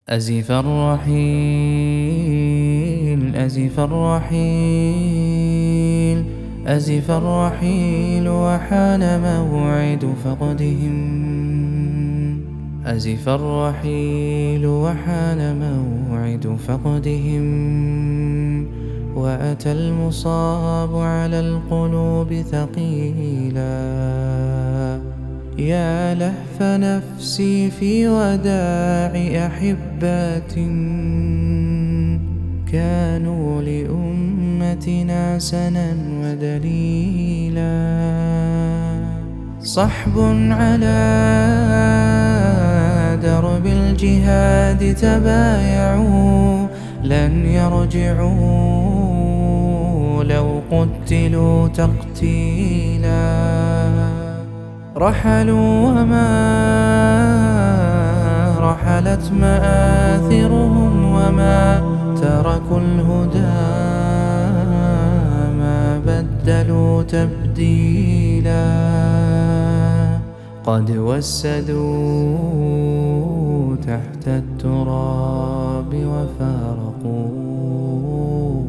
أزف الرحيل أزف الرحيل أزف الرحيل وحان موعد فقدهم. أزف الرحيل وحان موعد فقدهم، وأتى المصاب على القلوب ثقيلا. يا لهف نفسي في وداع أحبات كانوا لأمتنا سنا ودليلا. صحب على درب الجهاد تبايعوا، لن يرجعوا لو قتلوا تقتيلا. رحلوا وما رحلت مآثرهم، وما تركوا الهدى ما بدلوا تبديلا. قد وسدوا تحت التراب وفارقوا،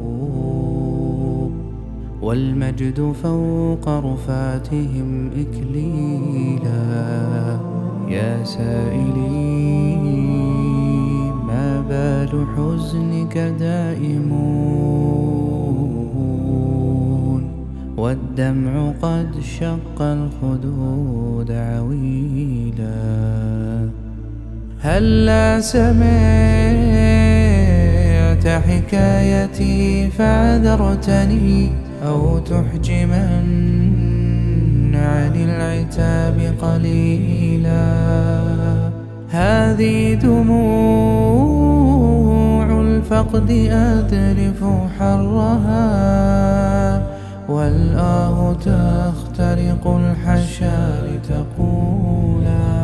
والمجد فوق رفاتهم إكليلا. يا سائلي ما بال حزنك دائمون، والدمع قد شق الخدود عويلا. هلا سمعت حكايتي فعذرتني، أو تحجمن عن العتاب قليلا. هذه دموع الفقد أذرف حرها، والآه تخترق الحشا لتقولا.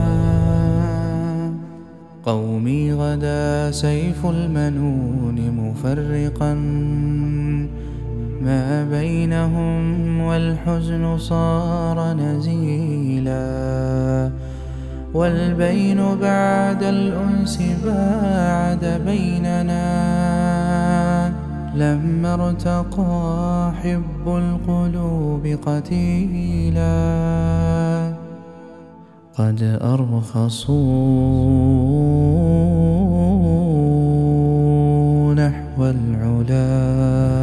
قومي غدا سيف المنون مفرقا ما بينهم، والحزن صار نزيلا. والبين بعد الأنس باعد بيننا، لما ارتقى حب القلوب قتيلا. قد أرخصوا نحو العلا،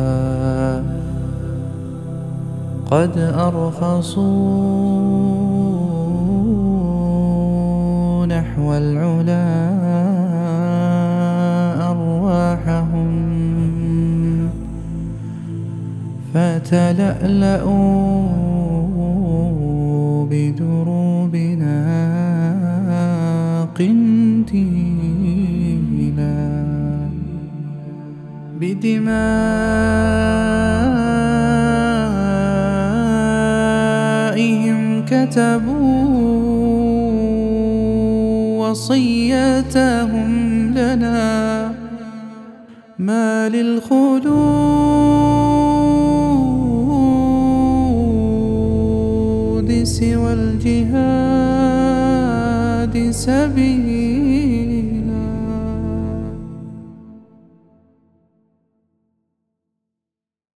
قد أرخصوا نحو العلا أرواحهم، فتلألأوا بدروبنا قنديلا. بدمائهم كتبوا وصيتهم لنا، ما للخلود سوى الجهاد سبيلا.